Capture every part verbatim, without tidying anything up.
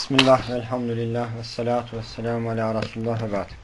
Bismillah, velhamdülillah, ve salatu ve selamu ala Resulullah ve ba'd.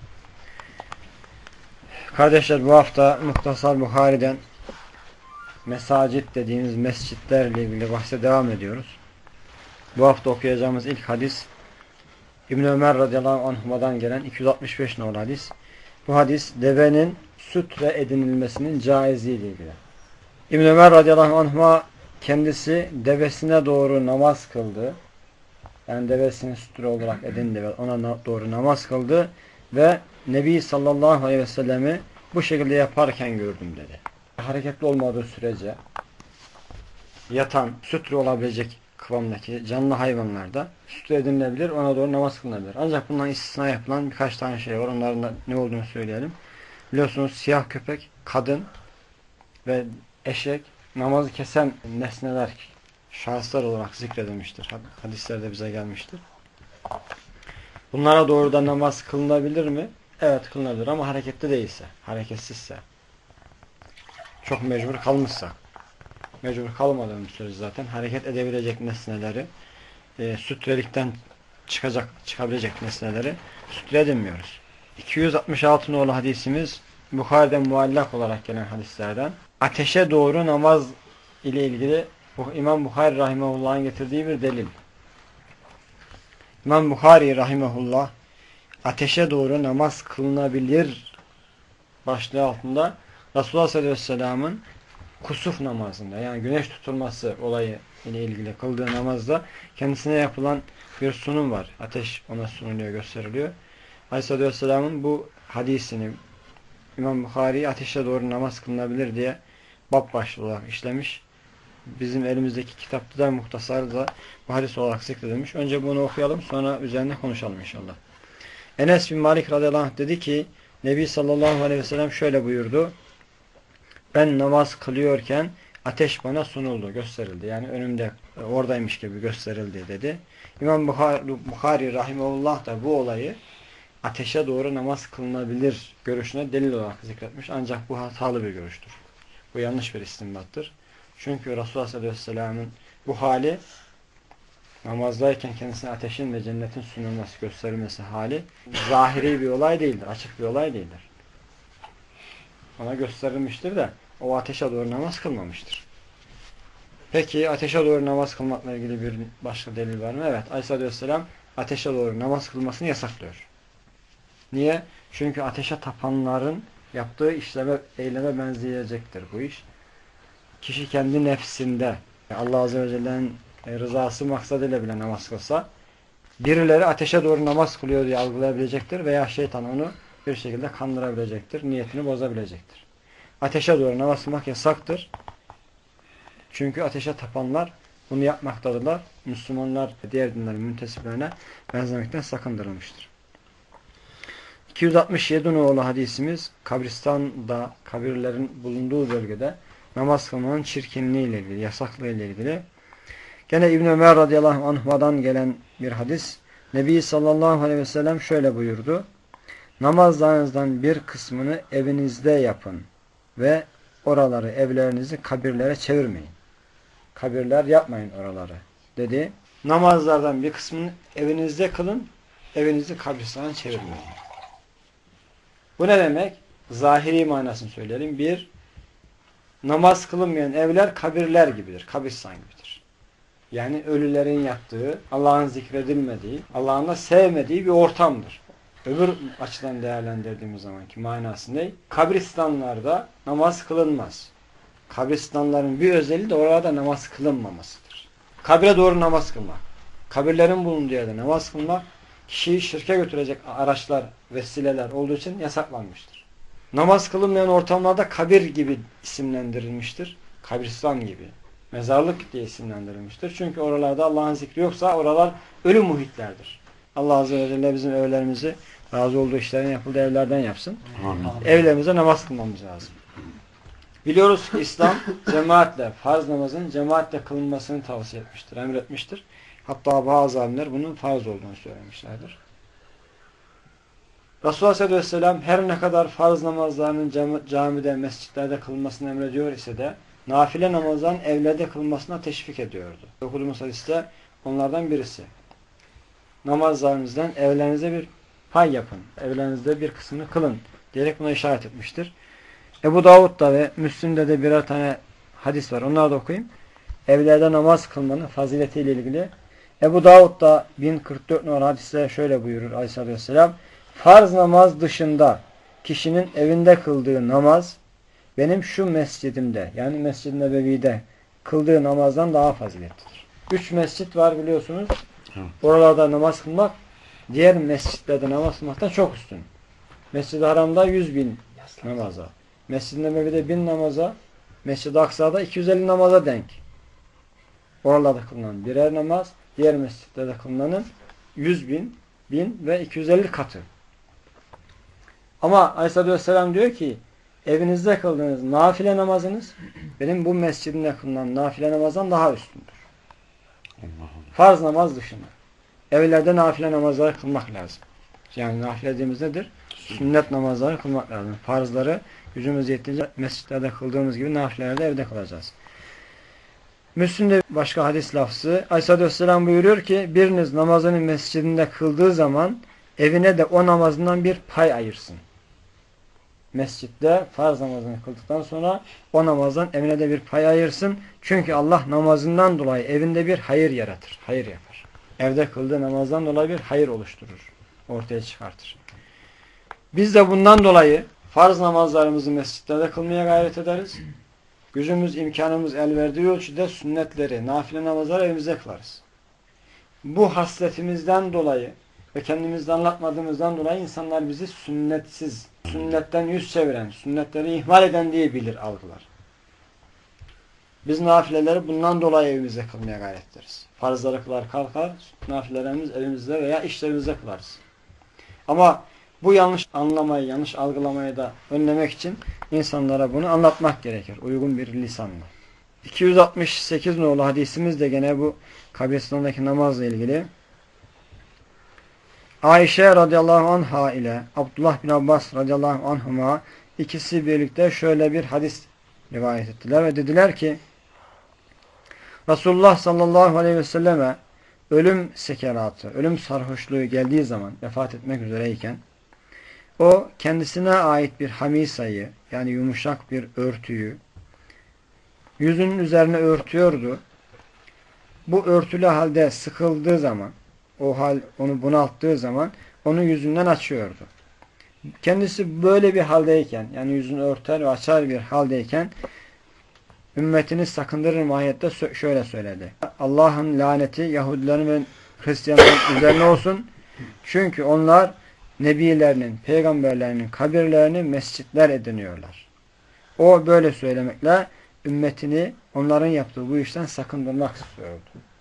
Kardeşler, bu hafta Muhtasar Buhari'den mesacit dediğimiz mescitlerle ilgili bahse devam ediyoruz. Bu hafta okuyacağımız ilk hadis İbn Ömer radıyallahu anhuma'dan gelen iki yüz altmış beş numaralı hadis. Bu hadis devenin sütre edinilmesinin caizliği ile ilgili. İbn Ömer radıyallahu anhuma kendisi devesine doğru namaz kıldı. Yani devesini sütre olarak edindi ve ona doğru namaz kıldı ve Nebi sallallahu aleyhi ve sellemi bu şekilde yaparken gördüm dedi. Hareketli olmadığı sürece yatan, sütre olabilecek kıvamdaki canlı hayvanlarda sütre edinilebilir, ona doğru namaz kılınabilir. Ancak bundan istisna yapılan birkaç tane şey var. Onların da ne olduğunu söyleyelim. Biliyorsunuz siyah köpek, kadın ve eşek namazı kesen nesneler, şahıslar olarak zikredilmiştir. Hadislerde bize gelmiştir. Bunlara doğru da namaz kılınabilir mi? Evet, kılınabilir ama hareketli değilse, hareketsizse, çok mecbur kalmışsa, mecbur kalmadığımız sürece zaten hareket edebilecek nesneleri, e, sütrelikten çıkacak, çıkabilecek nesneleri sütre edinmiyoruz. iki yüz altmış altı nolu hadisimiz Bukhari'den muallak olarak gelen hadislerden. Ateşe doğru namaz ile ilgili bu İmam Bukhari rahimehullah'ın getirdiği bir delil. İmam Bukhari rahimehullah ateşe doğru namaz kılınabilir başlığı altında Resulullah sallallahu aleyhi ve sellem'in kusuf namazında, yani güneş tutulması olayı ile ilgili kıldığı namazda kendisine yapılan bir sunum var. Ateş ona sunuluyor, gösteriliyor. Aleyhisselatü Vesselam'ın bu hadisini İmam Bukhari ateşe doğru namaz kılınabilir diye bab başlığı olarak işlemiş. Bizim elimizdeki kitapta da muhtasar da bu hadis olarak zikredilmiş. Önce bunu okuyalım, sonra üzerine konuşalım inşallah. Enes bin Malik radıyallahu anh dedi ki Nebi sallallahu aleyhi ve sellem şöyle buyurdu. Ben namaz kılıyorken ateş bana sunuldu, gösterildi. Yani önümde, oradaymış gibi gösterildi dedi. İmam Bukhari, Bukhari rahimehullah da bu olayı ateşe doğru namaz kılınabilir görüşüne delil olarak zikretmiş. Ancak bu hatalı bir görüştür. Bu yanlış bir istinbattır. Çünkü Resulullah sallallahu aleyhi ve sellem'in bu hali namazdayken kendisine ateşin ve cennetin sunulması, gösterilmesi hali zahiri bir olay değildir. Açık bir olay değildir. Ona gösterilmiştir de o ateşe doğru namaz kılmamıştır. Peki ateşe doğru namaz kılmakla ilgili bir başka delil var mı? Evet. Aleyhisselatü Vesselam ateşe doğru namaz kılmasını yasaklıyor. Niye? Çünkü ateşe tapanların yaptığı işleme, eyleme benzeyecektir bu iş. Kişi kendi nefsinde Allah Azze ve Celle'nin rızası maksadıyla bile namaz kılsa birileri ateşe doğru namaz kılıyor diye algılayabilecektir veya şeytan onu bir şekilde kandırabilecektir. Niyetini bozabilecektir. Ateşe doğru namaz kılmak yasaktır. Çünkü ateşe tapanlar bunu yapmaktadırlar. Müslümanlar diğer dinlerin müntesiplerine benzemekten sakındırılmıştır. iki yüz altmış yedi nolu hadisimiz kabristanda, kabirlerin bulunduğu bölgede namaz kılmanın çirkinliği ile ilgili, yasaklığı ile ilgili. Gene İbn Ömer radıyallahu anh'dan gelen bir hadis. Nebi sallallahu aleyhi ve sellem şöyle buyurdu. Namazlarınızdan bir kısmını evinizde yapın ve oraları, evlerinizi kabirlere çevirmeyin. Kabirler yapmayın oraları dedi. Namazlardan bir kısmını evinizde kılın, evinizi kabristana çevirmeyin. Bu ne demek? Zahiri manasını söyleyelim. Bir, namaz kılınmayan evler kabirler gibidir. Kabristan gibidir. Yani ölülerin yattığı, Allah'ın zikredilmediği, Allah'ın da sevmediği bir ortamdır. Öbür açıdan değerlendirdiğimiz zamanki manası ne? Kabristanlarda namaz kılınmaz. Kabristanların bir özelliği de orada namaz kılınmamasıdır. Kabire doğru namaz kılmak. Kabirlerin bulunduğu yerde namaz kılmak kişiyi şirke götürecek araçlar, vesileler olduğu için yasaklanmıştır. Namaz kılınmayan ortamlarda kabir gibi isimlendirilmiştir. Kabristan gibi. Mezarlık diye isimlendirilmiştir. Çünkü oralarda Allah'ın zikri yoksa oralar ölü muhitlerdir. Allah Azze ve Celle bizim evlerimizi razı olduğu işlerin yapıldığı evlerden yapsın. Amin. Evlerimize namaz kılmamız lazım. Biliyoruz ki İslam cemaatle, farz namazın cemaatle kılınmasını tavsiye etmiştir, emretmiştir. Hatta bazı alimler bunun farz olduğunu söylemişlerdir. Resulullah sallallahu aleyhi ve sellem her ne kadar farz namazlarının cam camide, mescitlerde kılınmasını emrediyor ise de nafile namazların evlerde kılınmasına teşvik ediyordu. Okuduğumuz hadiste onlardan birisi. namazlarınızdan evlerinize bir pay yapın. Evlerinizde bir kısmını kılın diyerek buna işaret etmiştir. Ebu Davud'da ve Müslim'de de birer tane hadis var. Onları da okuyayım. Evlerde namaz kılmanın faziletiyle ilgili. Ebu Davud'da bin kırk dört numaralı hadiste şöyle buyurur Aleyhisselatü Vesselam. Farz namaz dışında kişinin evinde kıldığı namaz benim şu mescidimde, yani Mescid-i Nebevi'de kıldığı namazdan daha faziletlidir. Üç mescit var biliyorsunuz. Oralarda namaz kılmak diğer mescitlerde namaz kılmaktan çok üstün. Mescid-i Haram'da yüz bin namaza, Mescid-i Nebevi'de bin namaza, Mescid-i Aksa'da iki yüz elli namaza denk. Oralarda kılınan birer namaz, diğer mescitlerde kılınanın yüz bin, bin ve iki yüz elli katı. Ama Aleyhisselatü Vesselam diyor ki evinizde kıldığınız nafile namazınız benim bu mescidimde kılınan nafile namazdan daha üstündür. Allah Allah. Farz namaz dışında. Evlerde nafile namazları kılmak lazım. Yani nafile dediğimiz nedir? Sünnet namazları kılmak lazım. Farzları gücümüz yettiğince mescitlerde kıldığımız gibi nafilelerde evde kılacağız. Müslim'de başka hadis lafzı Aleyhisselatü Vesselam buyuruyor ki biriniz namazını mescidinde kıldığı zaman evine de o namazından bir pay ayırsın. Mescitte farz namazını kıldıktan sonra o namazdan evine de bir pay ayırsın. Çünkü Allah namazından dolayı evinde bir hayır yaratır. Hayır yapar. Evde kıldığı namazdan dolayı bir hayır oluşturur. Ortaya çıkartır. Biz de bundan dolayı farz namazlarımızı mescitlerde kılmaya gayret ederiz. Gücümüz, imkanımız el verdiği ölçüde sünnetleri, nafile namazları evimizde kılarız. Bu hasletimizden dolayı ve kendimizde anlatmadığımızdan dolayı insanlar bizi sünnetsiz, sünnetten yüz çeviren, sünnetleri ihmal eden diye bilir, algılar. Biz nafileleri bundan dolayı evimizde kılmaya gayret ederiz. Farzları kılar kalkar, nafilelerimiz evimizde veya işlerimizde kılarız. Ama bu yanlış anlamayı, yanlış algılamayı da önlemek için insanlara bunu anlatmak gerekir. Uygun bir lisanla. iki yüz altmış sekiz nolu hadisimiz de gene bu kabristandaki namazla ilgili. Ayşe radıyallahu anha ile Abdullah bin Abbas radıyallahu anhuma ikisi birlikte şöyle bir hadis rivayet ettiler ve dediler ki Resulullah sallallahu aleyhi ve selleme ölüm sekeratı, ölüm sarhoşluğu geldiği zaman vefat etmek üzereyken o kendisine ait bir hamisayı yani yumuşak bir örtüyü yüzünün üzerine örtüyordu. Bu örtülü halde sıkıldığı zaman o hal onu bunalttığı zaman onu yüzünden açıyordu. Kendisi böyle bir haldeyken yani yüzünü örter ve açar bir haldeyken ümmetini sakındırır mahiyette şöyle söyledi. Allah'ın laneti Yahudilerin ve Hristiyanların üzerine olsun. Çünkü onlar nebilerinin, peygamberlerinin kabirlerini mescitler ediniyorlar. O böyle söylemekle ümmetini onların yaptığı bu işten sakındırmak istiyordu.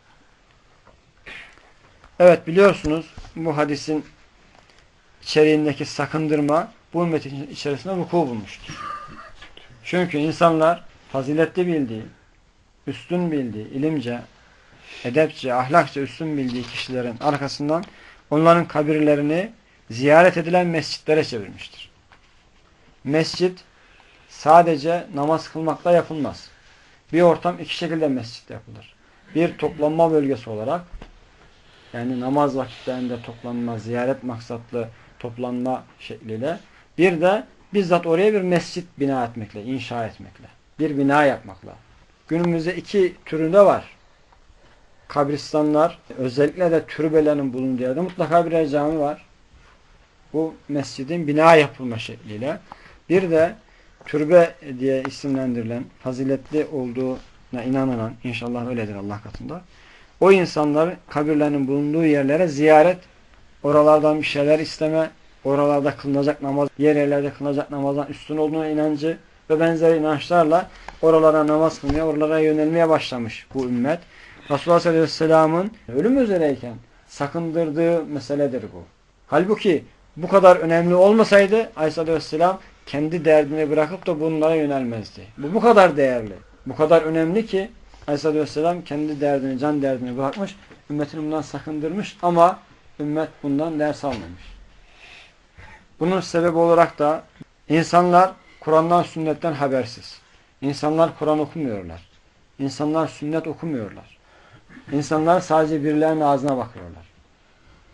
Evet biliyorsunuz bu hadisin içeriğindeki sakındırma bu ümmetin içerisinde vuku bulmuştur. Çünkü insanlar faziletli bildiği, üstün bildiği, ilimce, edepçe, ahlakça üstün bildiği kişilerin arkasından onların kabirlerini ziyaret edilen mescitlere çevirmiştir. Mescit sadece namaz kılmakla yapılmaz. Bir ortam iki şekilde mescit yapılır. Bir toplanma bölgesi olarak yani namaz vakitlerinde toplanma, ziyaret maksatlı toplanma şekliyle bir de bizzat oraya bir mescit bina etmekle, inşa etmekle, bir bina yapmakla. Günümüzde iki türünde var. Kabristanlar, özellikle de türbelerin bulunduğu yerde mutlaka birer cami var. Bu mescidin bina yapılma şekliyle. Bir de türbe diye isimlendirilen, faziletli olduğuna inanılan, inşallah öyledir Allah katında. O insanların kabirlerinin bulunduğu yerlere ziyaret, oralardan bir şeyler isteme, oralarda kılınacak namaz, diğer yerlerde kılınacak namazdan üstün olduğuna inancı ve benzeri inançlarla oralara namaz kılmaya, oralara yönelmeye başlamış bu ümmet. Resulullah sallallahu aleyhi ve sellem'in ölüm üzereyken sakındırdığı meseledir bu. Halbuki bu kadar önemli olmasaydı aleyhissalatü vesselam kendi derdini bırakıp da bunlara yönelmezdi. Bu bu kadar değerli, bu kadar önemli ki aleyhissalatü vesselam kendi derdini, can derdini bırakmış, ümmetini bundan sakındırmış ama ümmet bundan ders almamış. Bunun sebebi olarak da insanlar Kur'an'dan, sünnetten habersiz. İnsanlar Kur'an okumuyorlar. İnsanlar sünnet okumuyorlar. İnsanlar sadece birilerinin ağzına bakıyorlar.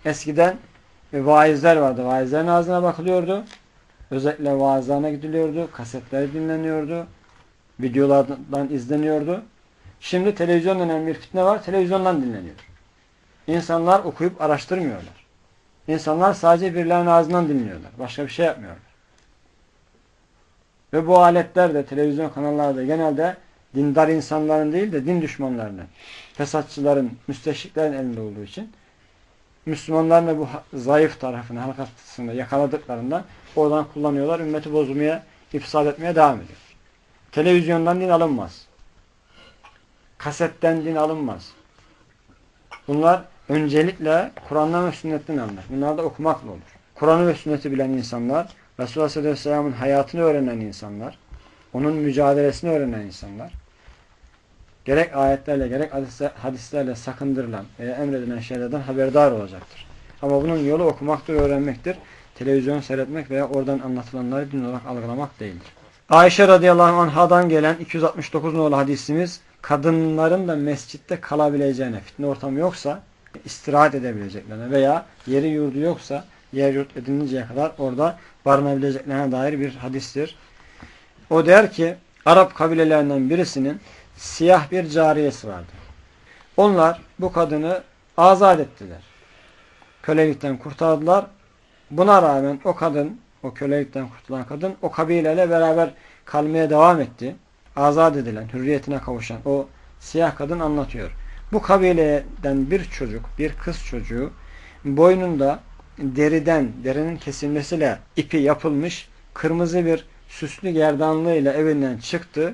eskiden e, vaizler vardı. Vaizlerin ağzına bakılıyordu. Özellikle vaazlarına gidiliyordu. Kasetleri dinleniyordu. Videolardan izleniyordu. Şimdi televizyon denen bir fitne var. Televizyondan dinleniyor. İnsanlar okuyup araştırmıyorlar. İnsanlar sadece birilerinin ağzından dinliyorlar. Başka bir şey yapmıyorlar. Ve bu aletler de televizyon kanalları da genelde dindar insanların değil de din düşmanlarının, fesatçıların, müsteşriklerin elinde olduğu için Müslümanların da bu zayıf tarafını, halkasını yakaladıklarından oradan kullanıyorlar. Ümmeti bozmaya, ifsad etmeye devam ediyor. Televizyondan din alınmaz. Kasetten din alınmaz. Bunlar öncelikle Kur'an'dan ve sünnetten alınır. Bunlar da okumakla olur. Kur'an'ı ve sünneti bilen insanlar, Resulullah sallallahu aleyhi ve sellem'in hayatını öğrenen insanlar, onun mücadelesini öğrenen insanlar, gerek ayetlerle gerek hadislerle sakındırılan veya emredilen şeylerden haberdar olacaktır. Ama bunun yolu okumaktır, öğrenmektir. Televizyon seyretmek veya oradan anlatılanları din olarak algılamak değildir. Ayşe radıyallahu anhadan gelen iki yüz altmış dokuz nolu hadisimiz, kadınların da mescitte kalabileceğine, fitne ortamı yoksa istirahat edebileceklerine veya yeri yurdu yoksa yer yurt edininceye kadar orada barınabileceklerine dair bir hadistir. O der ki, Arap kabilelerinden birisinin siyah bir cariyesi vardı. Onlar bu kadını azat ettiler. Kölelikten kurtardılar. Buna rağmen o kadın, o kölelikten kurtulan kadın o kabileyle beraber kalmaya devam etti. Azat edilen, hürriyetine kavuşan o siyah kadın anlatıyor. Bu kabileden bir çocuk, bir kız çocuğu boynunda deriden, derinin kesilmesiyle ipi yapılmış kırmızı bir süslü gerdanlığıyla evinden çıktı.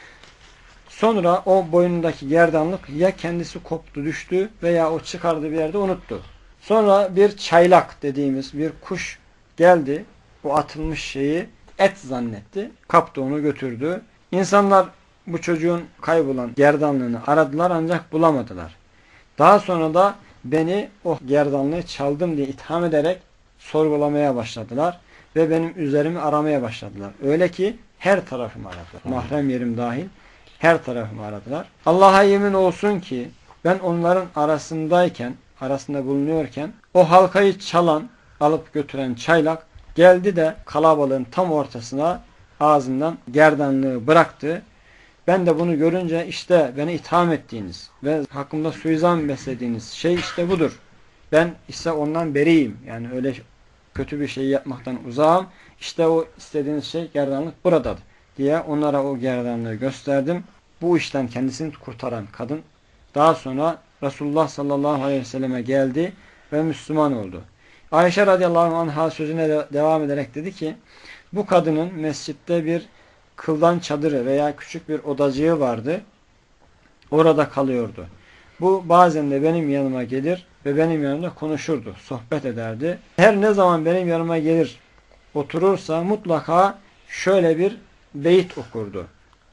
Sonra o boynundaki gerdanlık ya kendisi koptu düştü veya o çıkardığı bir yerde unuttu. Sonra bir çaylak dediğimiz bir kuş geldi. O atılmış şeyi et zannetti. Kaptı onu götürdü. İnsanlar bu çocuğun kaybolan gerdanlığını aradılar ancak bulamadılar. Daha sonra da beni o gerdanlığı çaldım diye itham ederek sorgulamaya başladılar. Ve benim üzerimi aramaya başladılar. Öyle ki her tarafımı aradılar. Mahrem yerim dahil her tarafımı aradılar. Allah'a yemin olsun ki ben onların arasındayken, arasında bulunuyorken o halkayı çalan, alıp götüren çaylak geldi de kalabalığın tam ortasına ağzından gerdanlığı bıraktı. Ben de bunu görünce işte beni itham ettiğiniz ve hakkımda suizan beslediğiniz şey işte budur. Ben ise ondan beriyim. Yani öyle kötü bir şey yapmaktan uzağım. İşte o istediğiniz şey gerdanlık buradadır diye onlara o gerdanlığı gösterdim. Bu işten kendisini kurtaran kadın daha sonra Resulullah sallallahu aleyhi ve selleme geldi ve Müslüman oldu. Ayşe radıyallahu anh'a sözüne de devam ederek dedi ki bu kadının mescitte bir kıldan çadırı veya küçük bir odacığı vardı. Orada kalıyordu. Bu bazen de benim yanıma gelir ve benim yanımda konuşurdu, sohbet ederdi. Her ne zaman benim yanıma gelir, oturursa mutlaka şöyle bir beyit okurdu.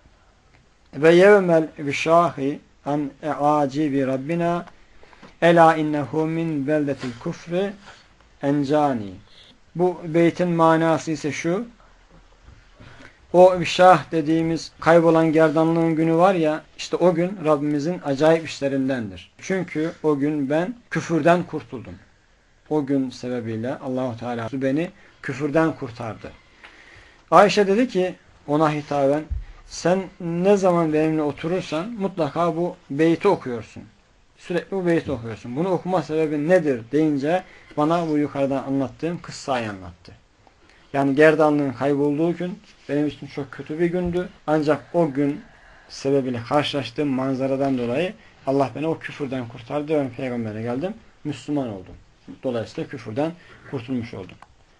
Ve yevmel vişahi an e'acibi rabbina ela innehu min beldetil kufri encani. Bu beytin manası ise şu: o vişah dediğimiz kaybolan gerdanlığın günü var ya, işte o gün Rabbimizin acayip işlerindendir. Çünkü o gün ben küfürden kurtuldum. O gün sebebiyle Allahu Teala beni küfürden kurtardı. Ayşe dedi ki ona hitaben, sen ne zaman benimle oturursan mutlaka bu beyti okuyorsun. Sürekli bu beyti okuyorsun. Bunu okuma sebebi nedir deyince bana bu yukarıdan anlattığım kıssayı anlattı. Yani gerdanlığın kaybolduğu gün benim için çok kötü bir gündü. Ancak o gün sebebiyle karşılaştığım manzaradan dolayı Allah beni o küfürden kurtardı ve Peygamber'e geldim. Müslüman oldum. Dolayısıyla küfürden kurtulmuş oldum.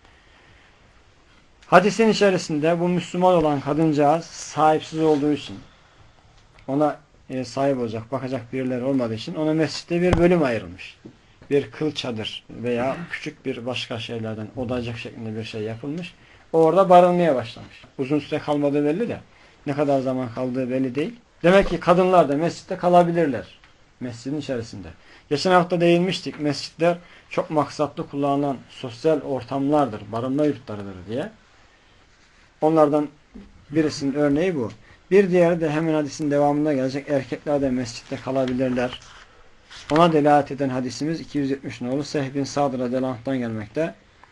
Hadisin içerisinde bu Müslüman olan kadıncağız sahipsiz olduğu için, ona e, sahip olacak, bakacak birileri olmadığı için ona mescitte bir bölüm ayrılmış. Bir kıl çadır veya küçük bir başka şeylerden odacık şeklinde bir şey yapılmış. O orada barınmaya başlamış. Uzun süre kalmadığı belli de ne kadar zaman kaldığı belli değil. Demek ki kadınlar da mescitte kalabilirler. Mescidin içerisinde. Geçen hafta değinmiştik. Mescitler çok maksatlı kullanılan sosyal ortamlardır. Barınma yurtlarıdır diye. Onlardan birisinin örneği bu. Bir diğeri de hemen hadisin devamında gelecek. Erkekler de mescitte kalabilirler. Ona delalet eden hadisimiz iki yüz yetmiş nolu Sehl bin Sa'd radıyallahu anh'tan gelmekte.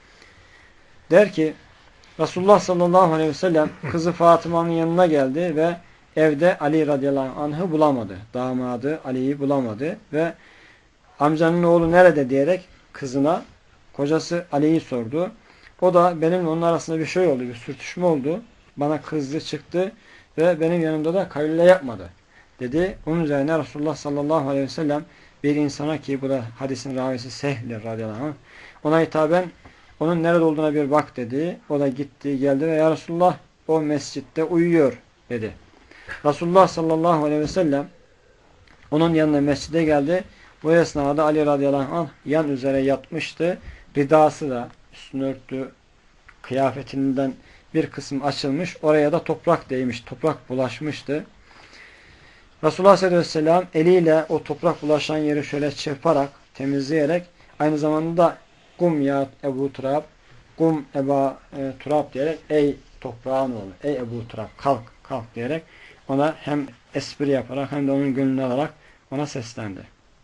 Der ki Resulullah sallallahu aleyhi ve sellem kızı Fatıma'nın yanına geldi ve evde Ali radıyallahu anh'ı bulamadı. Damadı Ali'yi bulamadı ve amcanın oğlu nerede diyerek kızına kocası Ali'yi sordu. O da benimle onun arasında bir şey oldu, bir sürtüşme oldu. Bana kızdı çıktı ve benim yanımda da kayle yapmadı dedi. Onun üzerine Resulullah sallallahu aleyhi ve sellem bir insana ki bu da hadisin ravisi Sehl radıyallahu anh ona hitaben onun nerede olduğuna bir bak dedi. O da gitti geldi ve ya Resulullah o mescitte uyuyor dedi. Resulullah sallallahu aleyhi ve sellem onun yanına mescide geldi. Bu esnada Ali radıyallahu anh yan üzere yatmıştı. Ridası da üstünü örttü. Kıyafetinden bir kısım açılmış. Oraya da toprak değmiş. Toprak bulaşmıştı. Resulullah sallallahu aleyhi ve sellem eliyle o toprak bulaşan yeri şöyle çırparak, temizleyerek aynı zamanda kum ya Ebu Turab, kum Eba e, Turab diyerek ey toprağın oğlu, ey Ebu Turab kalk kalk diyerek ona hem espri yaparak hem de onun gönlünü alarak ona seslendi.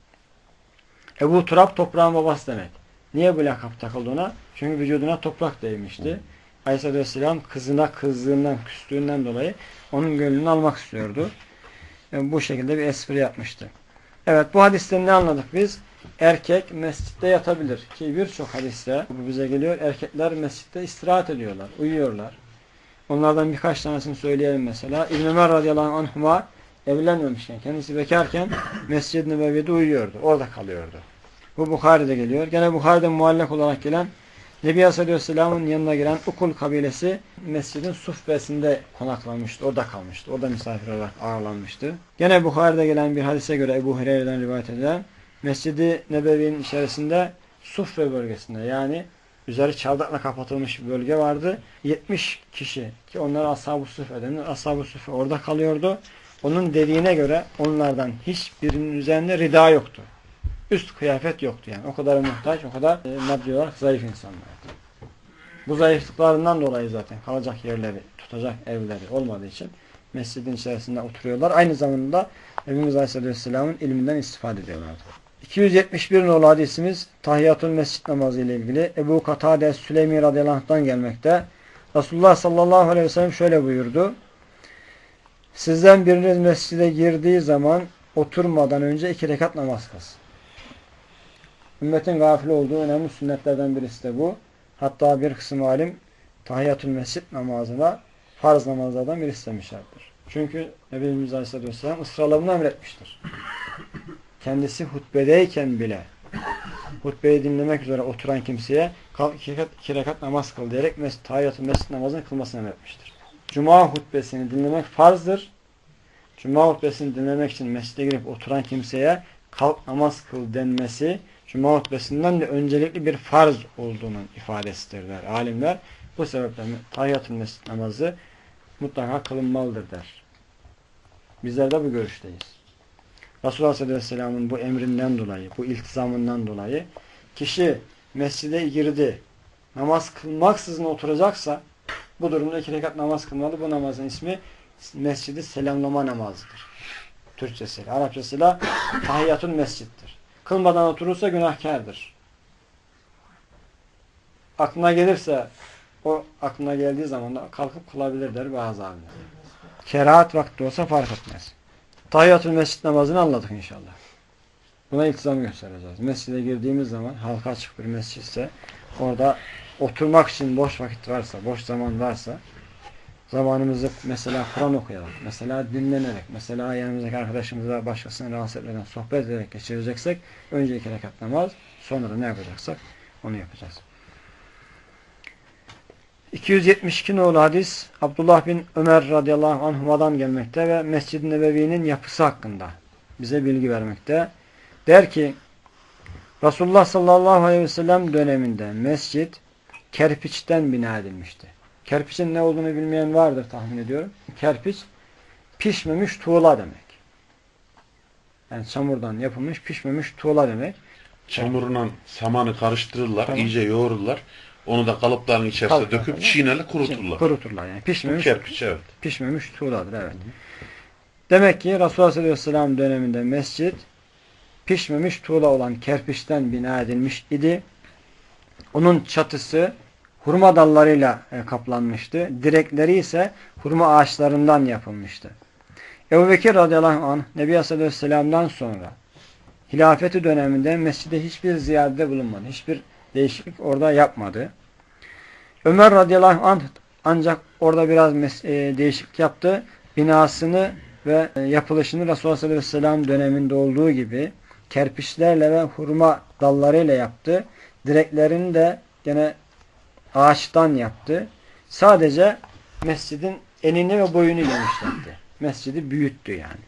Ebu Turab toprağın babası demek. Niye bu lakap takıldı ona? Çünkü vücuduna toprak değmişti. Aleyhisselatü Vesselam kızına kızdığından, küstüğünden dolayı onun gönlünü almak istiyordu. Yani bu şekilde bir espri yapmıştı. Evet, bu hadisten ne anladık biz? Erkek mescitte yatabilir. Ki birçok hadiste bu bize geliyor. Erkekler mescitte istirahat ediyorlar, uyuyorlar. Onlardan birkaç tanesini söyleyelim mesela. İbn Ömer radıyallahu anhuma evlenmemişken, kendisi bekarken Mescid-i Nebevi'de uyuyordu. Orada kalıyordu. Bu Bukhari'de geliyor. Gene Bukhari'de muallak olarak gelen Nebi Aleyhisselam'ın yanına gelen Ukul kabilesi mescidin suffesinde konaklamıştı. Orada kalmıştı. Orada misafir olarak ağırlanmıştı. Gene Bukhari'de gelen bir hadise göre Ebu Hureyre'den rivayet edilen Mescid-i Nebevi'nin içerisinde Suffe bölgesinde yani üzeri çardakla kapatılmış bir bölge vardı. yetmiş kişi ki onlar Ashab-ı Suffe denir. Ashab-ı Suffe orada kalıyordu. Onun dediğine göre onlardan hiçbirinin üzerinde rida yoktu. Üst kıyafet yoktu yani. O kadar muhtaç, o kadar e, maddi olarak zayıf insanlardı. Bu zayıflıklarından dolayı zaten kalacak yerleri, tutacak evleri olmadığı için mescidin içerisinde oturuyorlar. Aynı zamanda Efendimiz Aleyhisselam'ın ilminden istifade ediyorlardı. iki yüz yetmiş bir nolu hadisimiz Tahiyyatül Mescid namazı ile ilgili. Ebu Katade Süleymi radıyallahu anh'tan gelmekte. Resulullah sallallahu aleyhi ve sellem şöyle buyurdu. Sizden biriniz mescide girdiği zaman oturmadan önce iki rekat namaz kılsın. Ümmetin gafil olduğu önemli sünnetlerden birisi de bu. Hatta bir kısım alim Tahiyyatül Mescid namazına farz namazlardan birisi demişlerdir. Çünkü Nebimiz Aleyhisselatü Vesselam ısrarlarını emretmiştir. Kendisi hutbedeyken bile hutbeyi dinlemek üzere oturan kimseye kalk iki rekat, iki rekat namaz kıl diyerek Tahiyyatül Mescid namazını kılmasını emretmiştir. Cuma hutbesini dinlemek farzdır. Cuma hutbesini dinlemek için mescide girip oturan kimseye kalk namaz kıl denmesi Cuma hutbesinden de öncelikli bir farz olduğunun ifadesidir der alimler. Bu sebeple Tahiyyatül Mescid namazı mutlaka kılınmalıdır der. Bizler de bu görüşteyiz. Resulullah sallallahu aleyhi ve sellem'in bu emrinden dolayı, bu iltizamından dolayı kişi mescide girdi, namaz kılmaksızın oturacaksa bu durumda iki rekat namaz kılmalı. Bu namazın ismi mescidi selamlama namazıdır. Türkçesiyle, Arapçasıyla Tahiyyatül Mescid'dir. Kılmadan oturursa günahkardır. Aklına gelirse o aklına geldiği zaman da kalkıp kılabilir der bazı alimler. Kerahat vakti olsa fark etmez. Tahiyyatül Mescid namazını anladık inşallah. Buna iltizam göstereceğiz. Mescide girdiğimiz zaman halka açık bir mescidse orada oturmak için boş vakit varsa, boş zaman varsa zamanımızı mesela Kur'an okuyarak, mesela dinlenerek, mesela yanımızdaki arkadaşımıza başkasını rahatsız etmeden sohbet ederek geçireceksek önce iki rekat namaz, sonra ne yapacaksak onu yapacağız. iki yüz yetmiş iki nolu hadis Abdullah bin Ömer radıyallahu anhuma'dan gelmekte ve Mescid-i Nebevi'nin yapısı hakkında bize bilgi vermekte. Der ki Resulullah sallallahu aleyhi ve sellem döneminde mescid kerpiçten bina edilmişti. Kerpiçin ne olduğunu bilmeyen vardır tahmin ediyorum. Kerpiç pişmemiş tuğla demek. Yani çamurdan yapılmış pişmemiş tuğla demek. Çamurla samanı karıştırırlar, tamam. iyice yoğururlar. Onu da kalıpların içerisine Kalıp döküp yapalım. çiğneyle kuruturlar. Kuruturlar yani. Pişmemiş, kerpiç, evet. Pişmemiş tuğladır. Evet. Hı hı. Demek ki Resulullah sallallahu aleyhi ve sellem döneminde mescid pişmemiş tuğla olan kerpiçten bina edilmiş idi. Onun çatısı hurma dallarıyla kaplanmıştı. Direkleri ise hurma ağaçlarından yapılmıştı. Ebu Bekir radıyallahu anh Nebi Aleyhisselam'dan sonra hilafeti döneminde mescide hiçbir ziyadede bulunmadı. Hiçbir değişiklik orada yapmadı. Ömer radıyallahu anh ancak orada biraz e, değişiklik yaptı. Binasını ve e, yapılışını Resulullah Aleyhisselam döneminde olduğu gibi kerpiçlerle ve hurma dallarıyla yaptı. Direklerini de gene ağaçtan yaptı. Sadece mescidin enini ve boyunu genişletti. Mescidi büyüttü yani.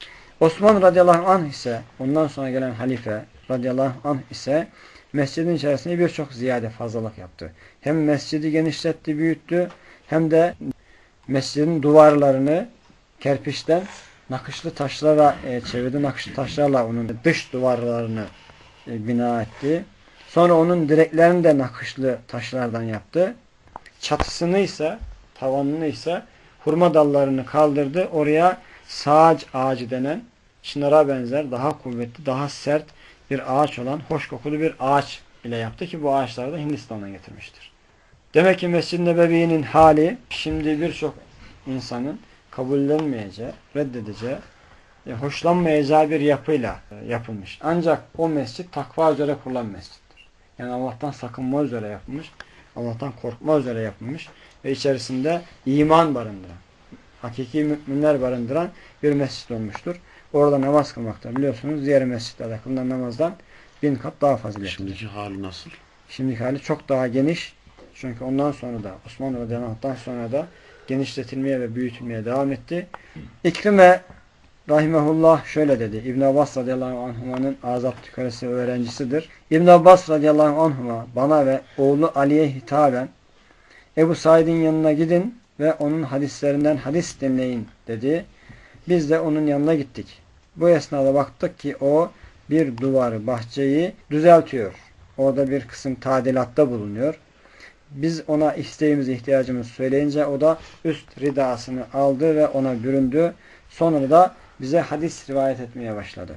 Osman radıyallahu anh ise ondan sonra gelen halife radıyallahu anh ise mescidin içerisinde birçok ziyade fazlalık yaptı. Hem mescidi genişletti, büyüttü hem de mescidin duvarlarını kerpiçten nakışlı taşlara e, çevirdi. Nakışlı taşlarla onun dış duvarlarını e, bina etti. Sonra onun direklerini de nakışlı taşlardan yaptı. Çatısını ise, tavanını ise hurma dallarını kaldırdı. Oraya saç ağacı denen çınara benzer, daha kuvvetli, daha sert bir ağaç olan, hoş kokulu bir ağaç ile yaptı ki bu ağaçları da Hindistan'dan getirmiştir. Demek ki Mescid-i Nebevi'nin hali şimdi birçok insanın kabullenmeyeceği, reddedeceği, hoşlanmayacağı bir yapıyla yapılmış. Ancak o mescit takva üzere kurulan mescittir. Yani Allah'tan sakınma üzere yapılmış, Allah'tan korkma üzere yapılmış ve içerisinde iman barındıran, hakiki müminler barındıran bir mescit olmuştur. Orada namaz kılmakta biliyorsunuz diğer mescitlerde kılınan namazdan bin kat daha faziletli. Şimdiki hali nasıl? Şimdiki hali çok daha geniş. Çünkü ondan sonra da Osmanlı radıyallahu anh'tan sonra da genişletilmeye ve büyütülmeye devam etti. İkrime rahimehullah şöyle dedi. İbn Abbas radıyallahu anhuma'nın azat tükeresi öğrencisidir. İbn Abbas radıyallahu anhuma bana ve oğlu Ali'ye hitaben Ebu Said'in yanına gidin ve onun hadislerinden hadis dinleyin dedi. Biz de onun yanına gittik. Bu esnada baktık ki o bir duvarı, bahçeyi düzeltiyor. Orada bir kısım tadilatta bulunuyor. Biz ona isteğimizi, ihtiyacımızı söyleyince o da üst ridasını aldı ve ona büründü. Sonra da bize hadis rivayet etmeye başladı.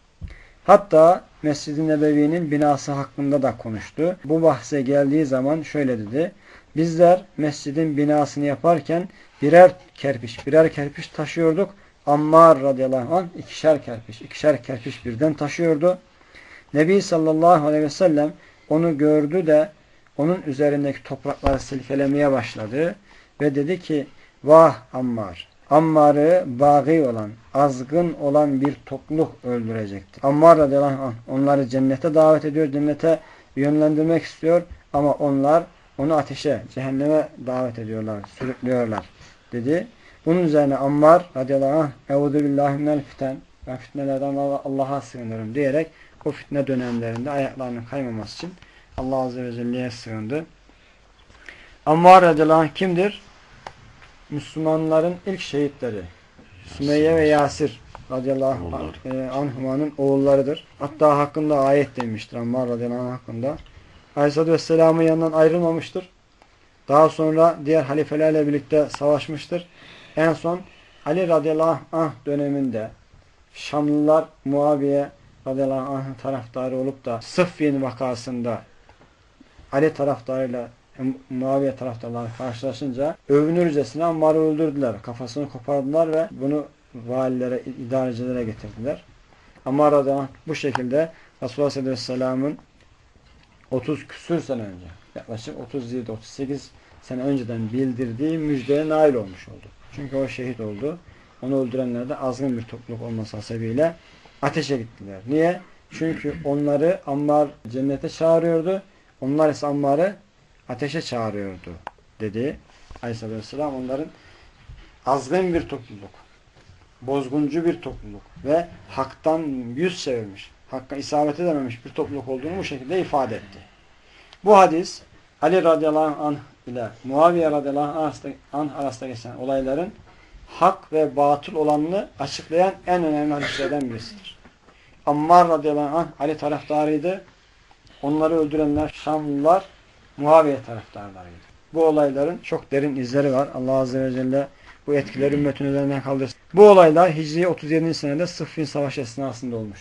Hatta Mescid-i Nebevi'nin binası hakkında da konuştu. Bu bahse geldiği zaman şöyle dedi. Bizler mescidin binasını yaparken birer kerpiç, birer kerpiç taşıyorduk. Ammar radıyallahu anh ikişer kerpiç, ikişer kerpiç birden taşıyordu. Nebi sallallahu aleyhi ve sellem onu gördü de onun üzerindeki toprakları silkelemeye başladı ve dedi ki vah Ammar, Ammar'ı bâgî olan, azgın olan bir topluluk öldürecekti. Ammar radıyallahu anh onları cennete davet ediyor, cennete yönlendirmek istiyor ama onlar onu ateşe, cehenneme davet ediyorlar, sürüklüyorlar dedi. Bunun üzerine Ammar radıyallahu anh Euzu billahi minel fiten, ben fitnelerden Allah'a sığınırım diyerek o fitne dönemlerinde ayaklarının kaymaması için Allah azze ve celle'ye sığındı. Ammar radıyallahu anh kimdir? Müslümanların ilk şehitleri. Sümeyye ve Yasir radıyallahu anhuma'nın oğullarıdır. Hatta hakkında ayet demiştir Ammar radıyallahu anh hakkında. Aleyhisselatü Vesselam'ın yanından ayrılmamıştır. Daha sonra diğer halifelerle birlikte savaşmıştır. En son Ali radıyallahu anh döneminde Şamlılar Muaviye radıyallahu anh taraftarı olup da Sıffin vakasında Ali taraftarıyla Muaviye taraftarları karşılaşınca övünürcesine Ammar'ı öldürdüler. Kafasını kopardılar ve bunu valilere, idarecilere getirdiler. Ammar radıyallahu anh bu şekilde Resulullah sallallahu aleyhi ve sellem'in otuz küsür sene önce, yaklaşık otuz yedi otuz sekiz sene önceden bildirdiği müjdeye nail olmuş oldu. Çünkü o şehit oldu. Onu öldürenler de azgın bir topluluk olması hasebiyle ateşe gittiler. Niye? Çünkü onları Ammar cennete çağırıyordu. Onlar ise Ammar'ı ateşe çağırıyordu dedi Aleyhisselatü Vesselam. Onların azgın bir topluluk, bozguncu bir topluluk ve haktan yüz çevirmiş, hakka isabet edememiş bir topluluk olduğunu bu şekilde ifade etti. Bu hadis Ali radıyallahu anh ile Muaviye radıyallahu anh arasında geçen olayların hak ve batıl olanını açıklayan en önemli hadislerden birisidir. Ammar radıyallahu anh Ali taraftarıydı. Onları öldürenler Şamlılar Muaviye taraftarlarıydı. Bu olayların çok derin izleri var. Allah azze ve celle bu etkileri ümmetin üzerinden kaldırsın. Bu olaylar Hicri otuz yedinci senede Sıffin Savaşı esnasında olmuştur.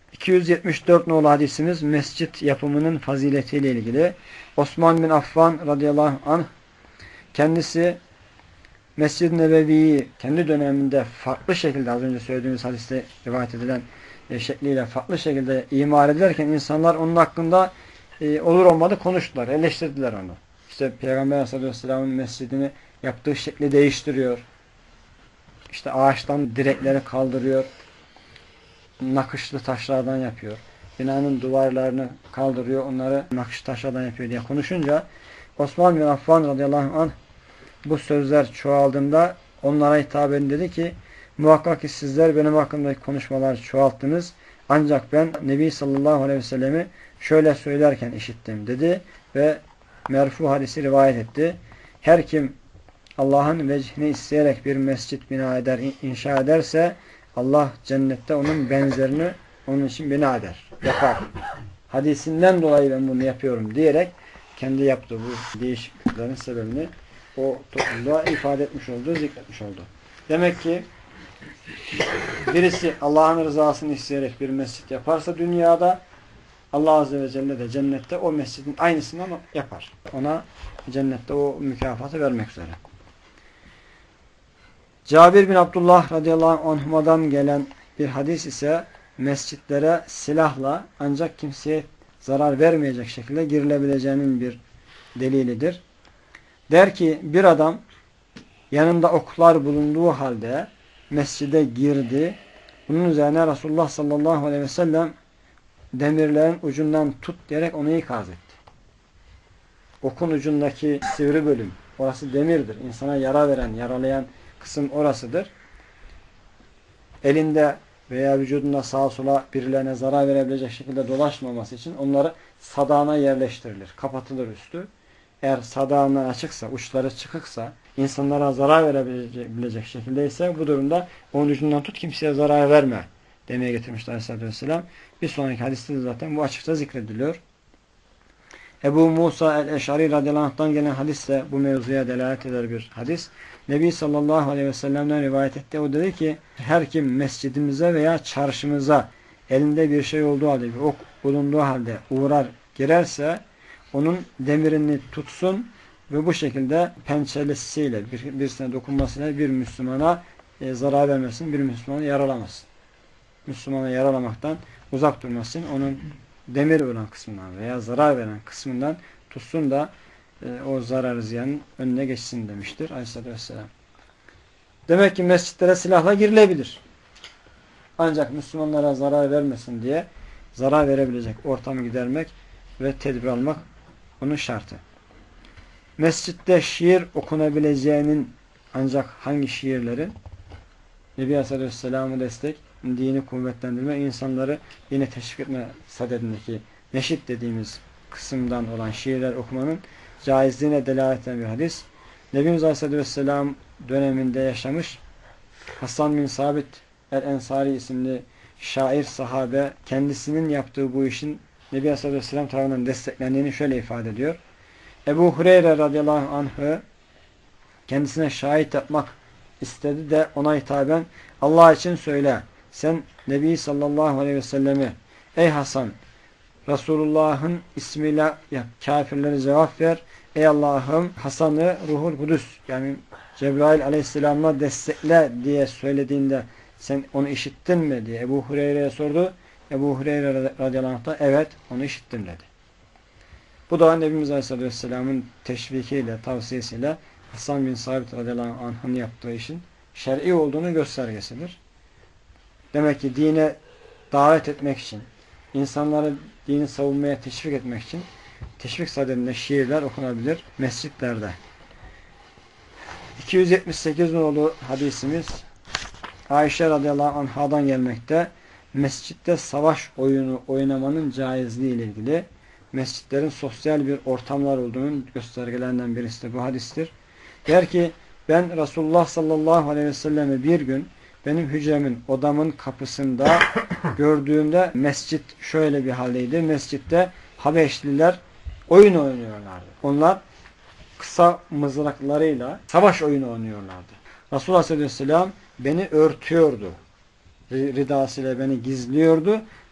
iki yüz yetmiş dört nolu hadisimiz mescit yapımının faziletiyle ilgili. Osman bin Affan radıyallahu anh kendisi Mescid-i Nebevi'yi kendi döneminde farklı şekilde, az önce söylediğimiz hadiste rivayet edilen e, şekliyle farklı şekilde imar ederken insanlar onun hakkında e, olur olmadı konuştular, eleştirdiler onu. İşte Peygamber Aleyhisselatü Vesselam'ın mescidini yaptığı şekli değiştiriyor. İşte ağaçtan direkleri kaldırıyor. Nakışlı taşlardan yapıyor. Binanın duvarlarını kaldırıyor. Onları nakışlı taşlardan yapıyor diye konuşunca Osman bin Affan radıyallahu anh bu sözler çoğaldığında onlara hitaben dedi ki muhakkak ki sizler benim hakkımdaki konuşmaları çoğalttınız. Ancak ben Nebi sallallahu aleyhi ve sellemi şöyle söylerken işittim dedi ve merfu hadisi rivayet etti. Her kim Allah'ın vecihini isteyerek bir mescit bina eder, inşa ederse Allah cennette onun benzerini onun için bina eder, yapar. Hadisinden dolayı ben bunu yapıyorum diyerek kendi yaptığı bu değişikliklerin sebebini o topluluğa ifade etmiş oldu, zikretmiş oldu. Demek ki birisi Allah'ın rızasını isteyerek bir mescit yaparsa dünyada Allah Azze ve Celle de cennette o mescidin aynısını yapar. Ona cennette o mükafatı vermek üzere. Cabir bin Abdullah radıyallahu anhuma'dan gelen bir hadis ise mescitlere silahla ancak kimseye zarar vermeyecek şekilde girilebileceğinin bir delilidir. Der ki bir adam yanında oklar bulunduğu halde mescide girdi. Bunun üzerine Resulullah sallallahu aleyhi ve sellem demirlerin ucundan tut diyerek onu ikaz etti. Okun ucundaki sivri bölüm, orası demirdir. İnsana yara veren, yaralayan kısım orasıdır. Elinde veya vücudunda sağa sola birilerine zarar verebilecek şekilde dolaşmaması için onları sadağına yerleştirilir. Kapatılır üstü. Eğer sadağına açıksa, uçları çıkıksa, insanlara zarar verebilecek şekilde ise bu durumda onun ucundan tut kimseye zarar verme demeye getirmişler Aleyhisselatü Vesselam. Bir sonraki hadiste de zaten bu açıkça zikrediliyor. Ebu Musa el-Eş'ari radıyallahu anh'tan gelen hadis de bu mevzuya delalet eder bir hadis. Nebi sallallahu aleyhi ve sellem'den rivayet etti. O dedi ki her kim mescidimize veya çarşımıza elinde bir şey olduğu halde, bir ok bulunduğu halde uğrar girerse onun demirini tutsun ve bu şekilde pençelisiyle bir, birisine dokunmasıyla bir Müslümana e, zarar vermesin, bir Müslümanı yaralamasın. Müslümanı yaralamaktan uzak durmasın. Onun demir olan kısmından veya zarar veren kısmından tutsun da e, o zararı ziyanın önüne geçsin demiştir Aleyhisselatü Vesselam. Demek ki mescitlere silahla girilebilir. Ancak Müslümanlara zarar vermesin diye zarar verebilecek ortamı gidermek ve tedbir almak onun şartı. Mescitte şiir okunabileceğinin ancak hangi şiirlerin? Nebi Aleyhisselatü Vesselam'ı destek, dini kuvvetlendirme, insanları yine teşvik etme sadedindeki neşit dediğimiz kısımdan olan şiirler okumanın caizliğine delalet eden bir hadis. Nebimiz Aleyhisselatü Vesselam döneminde yaşamış Hasan bin Sabit el-Ensari isimli şair sahabe kendisinin yaptığı bu işin Nebi Aleyhisselatü Vesselam tarafından desteklendiğini şöyle ifade ediyor. Ebu Hureyre radıyallahu anh'ı kendisine şahit yapmak istedi de ona hitaben Allah için söyle. Sen Nebi sallallahu aleyhi ve sellemi ey Hasan Resulullah'ın ismiyle ya, kafirlere cevap ver. Ey Allah'ım Hasan'ı Ruhul Kudüs yani Cebrail aleyhisselamla destekle diye söylediğinde sen onu işittin mi diye Ebu Hureyre'ye sordu. Ebu Hureyre radıyallahu anh da evet onu işittim dedi. Bu da Nebimiz Aleyhisselatü Vesselam'ın teşvikiyle, tavsiyesiyle Hasan bin Sabit radıyallahu anh'ın yaptığı işin şer'i olduğunu göstergesidir. Demek ki dine davet etmek için, insanları dini savunmaya teşvik etmek için teşvik sadedinde şiirler okunabilir mescitlerde. iki yüz yetmiş sekiz nolu hadisimiz Ayşe radıyallahu anhadan gelmekte. Mescitte savaş oyunu oynamanın caizliği ile ilgili mescitlerin sosyal bir ortamlar olduğunun göstergelerinden birisi de bu hadistir. Der ki ben Resulullah sallallahu aleyhi ve sellemi bir gün benim hücremin, odamın kapısında gördüğümde mescit şöyle bir haldeydi. Mescitte Habeşliler oyun oynuyorlardı. Onlar kısa mızraklarıyla savaş oyunu oynuyorlardı. Resulullah sallallahu aleyhi ve sellem beni örtüyordu. Ridasıyla beni gizliyordu.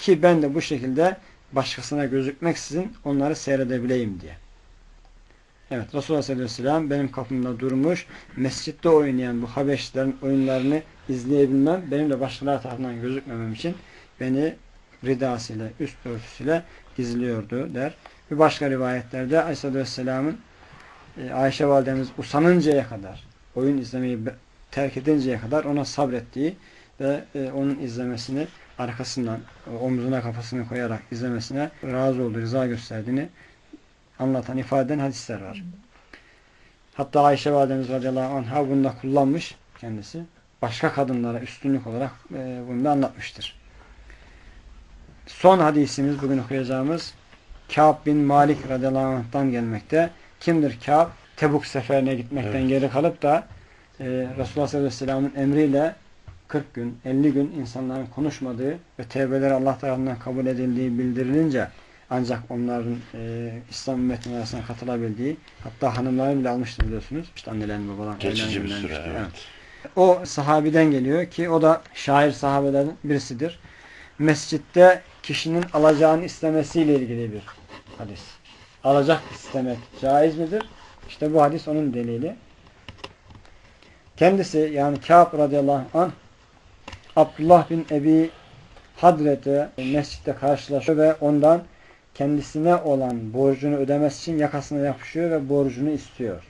Ki ben de bu şekilde başkasına gözükmeksizin onları seyredebileyim diye. Evet, Resulullah sallallahu aleyhi ve sellem benim kapımda durmuş, mescitte oynayan bu Habeşlilerin oyunlarını izleyebilmem, benim de başkaları tarafından gözükmemem için beni ridasıyla, üst örtüsüyle izliyordu der. Bir başka rivayetlerde Aleyhisselatü Vesselam'ın e, Ayşe validemiz usanıncaya kadar, oyun izlemeyi terk edinceye kadar ona sabrettiği ve e, onun izlemesini arkasından, omzuna kafasını koyarak izlemesine razı olduğu, rıza gösterdiğini anlatan, ifade eden hadisler var. Hatta Ayşe validemiz radıyallahu anh'a bunu da kullanmış kendisi. Başka kadınlara üstünlük olarak e, bunu da anlatmıştır. Son hadisimiz, bugün okuyacağımız Kâb bin Malik radıyallahu anh'tan gelmekte. Kimdir Kâb? Tebuk seferine gitmekten evet. geri kalıp da e, Resulullah sallallahu aleyhi ve sellem'in emriyle kırk gün, elli gün insanların konuşmadığı ve tevbeleri Allah tarafından kabul edildiği bildirilince ancak onların e, İslam ümmetinin arasına katılabildiği, hatta hanımları bile almıştır biliyorsunuz. İşte annelerin babaların. Geçici bir süre, evet. evet. O sahabiden geliyor ki o da şair sahabelerden birisidir. Mescitte kişinin alacağını istemesiyle ilgili bir hadis. Alacak istemek caiz midir? İşte bu hadis onun delili. Kendisi yani Kâb radıyallahu anh Abdullah bin Ebi Hadret'e mescitte karşılaşıyor ve ondan kendisine olan borcunu ödemesi için yakasına yapışıyor ve borcunu istiyor.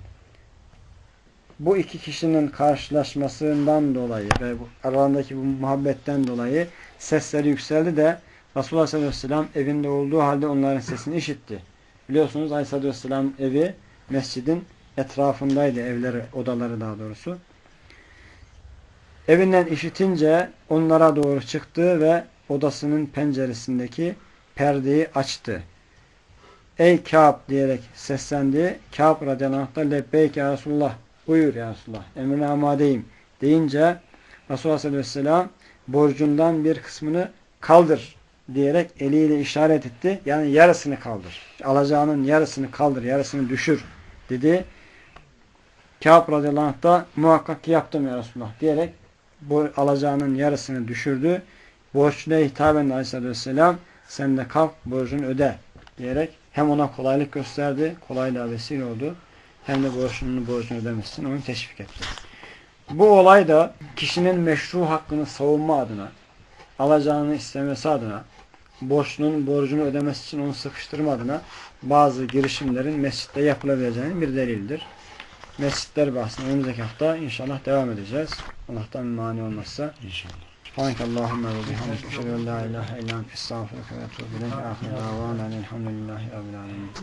Bu iki kişinin karşılaşmasından dolayı ve aralarındaki bu muhabbetten dolayı sesleri yükseldi de Resulullah sallallahu aleyhi ve sellem evinde olduğu halde onların sesini işitti. Biliyorsunuz Aleyhisselatü Vesselam evi mescidin etrafındaydı, evleri, odaları daha doğrusu. Evinden işitince onlara doğru çıktı ve odasının penceresindeki perdeyi açtı. Ey Kâb diyerek seslendi. Kâb radıyallahu anh da lebbeyk ya Resulullah, buyur ya Resulullah, emrine amadeyim deyince Resulullah sallallahu aleyhi ve sellem borcundan bir kısmını kaldır diyerek eliyle işaret etti. Yani yarısını kaldır. Alacağının yarısını kaldır, yarısını düşür dedi. Kâb radıyallahu anh da muhakkak ki yaptım ya Resulullah diyerek bu alacağının yarısını düşürdü. Borçluya hitaben aleyhissalatü vesselam sen de kalk borcunu öde diyerek hem ona kolaylık gösterdi, kolaylığa vesile oldu, hem de borçlunun borcunu ödemesi için onu teşvik etti. Bu olay da kişinin meşru hakkını savunma adına, alacağını istemesi adına, borçlunun borcunu ödemesi için onu sıkıştırma adına bazı girişimlerin mescitte yapılabileceğinin bir delildir. Mescitler bahsine önümüzdeki hafta inşallah devam edeceğiz. Allah'tan mani olmazsa. İnşallah. Subhanakallahumma ve bihamdike eşhedü en la ilahe illa ente estağfiruke ve etûbü ileyk. Âhiru dâvâna elhamdülillahi rabbil âlemin.